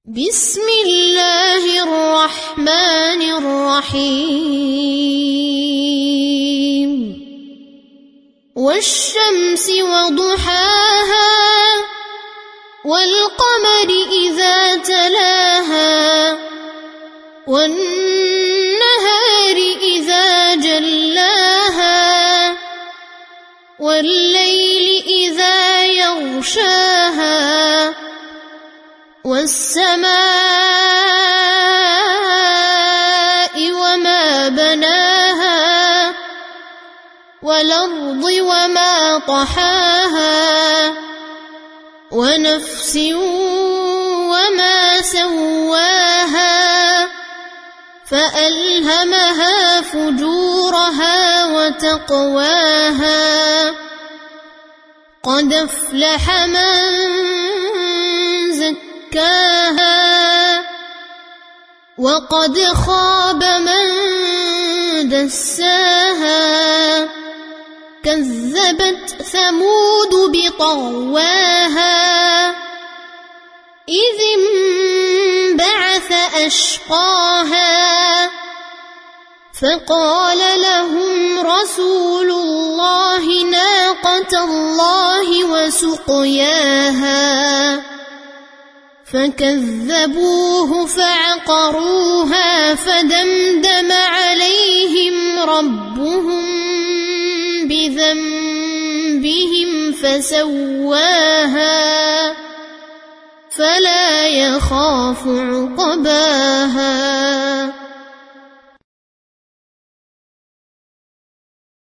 بسم الله الرحمن الرحيم والشمس وضحاها والقمر إذا تلاها والنهار إذا جلاها والليل إذا يغشاها والسماء وما بناها والأرض وما طحاها ونفس وما سواها فألهمها فجورها وتقواها قد أفلح من زكاها وقد خاب من دساها كذبت ثمود بطغواها إذ انبعث أشقاها فقال لهم رسول الله ناقة الله وسقياها فكذبوه فعقروها فدمدم عليهم ربهم بذنبهم فسواها فلا يخاف عقباها